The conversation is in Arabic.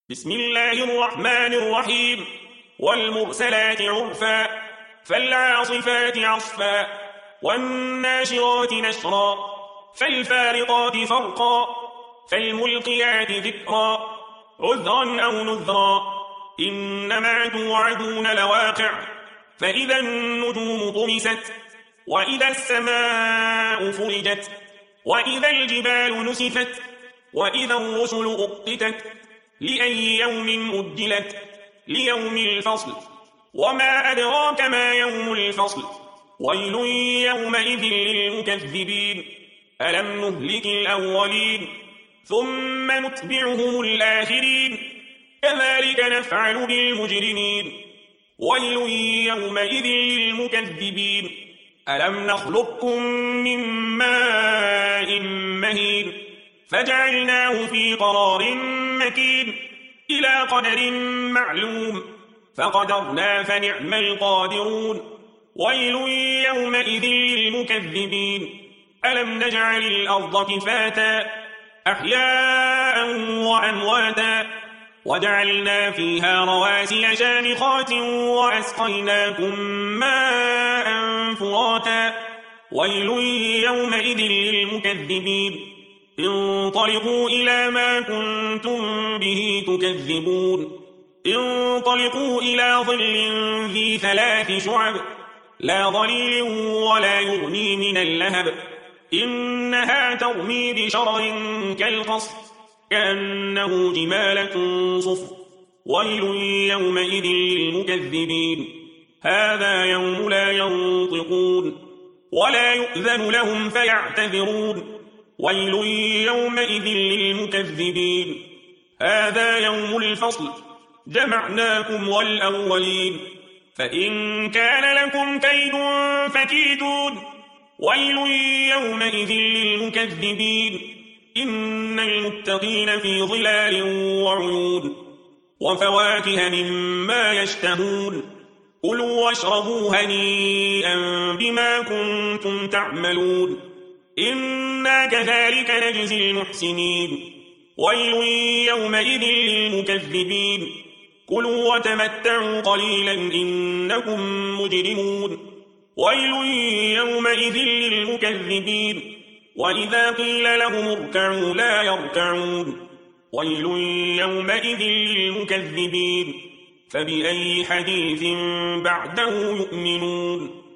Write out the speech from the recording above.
بسم الله الرحمن الرحيم. والمرسلات عرفا فالعاصفات عصفا والناشرات نشرا فالفارقات فرقا فالملقيات ذكرا عذرا أو نذرا إنما توعدون لواقع فإذا النجوم طمست وإذا السماء فرجت وإذا الجبال نسفت وإذا الرسل أقتت لأي يوم أجلت ليوم الفصل وما أدراك ما يوم الفصل ويل يومئذ للمكذبين ألم نهلك الأولين ثم نتبعهم الآخرين كذلك نفعل بالمجرمين ويل يومئذ للمكذبين ألم نخلقكم من ماء مهين فجعلناه في قرار مكين إلى قدر معلوم فقدرنا فنعم القادرون ويل يومئذ للمكذبين ألم نجعل الأرض كفاتا أحياء وأمواتا وجعلنا فيها رواسي شامخات وأسقيناكم ماء فراتا ويل يومئذ للمكذبين انطلقوا إلى ما كنتم به تكذبون انطلقوا إلى ظل ذي 3 شعب لا ظليل ولا يغني من اللهب إنها ترمي بشرر كالقصر كأنه جمالة صفر ويل يومئذ للمكذبين هذا يوم لا ينطقون ولا يؤذن لهم فيعتذرون ويل يومئذ للمكذبين هذا يوم الفصل جمعناكم والأولين فإن كان لكم كيد فكيدون ويل يومئذ للمكذبين إن المتقين في ظلال وعيون وفواكه مما يشتهون كلوا واشربوا هنيئا بما كنتم تعملون إنا كذلك نجزي المحسنين ويل يومئذ للمكذبين كلوا وتمتعوا قليلا إنكم مجرمون ويل يومئذ للمكذبين وإذا قيل لهم اركعوا لا يركعون ويل يومئذ للمكذبين فبأي حديث بعده يؤمنون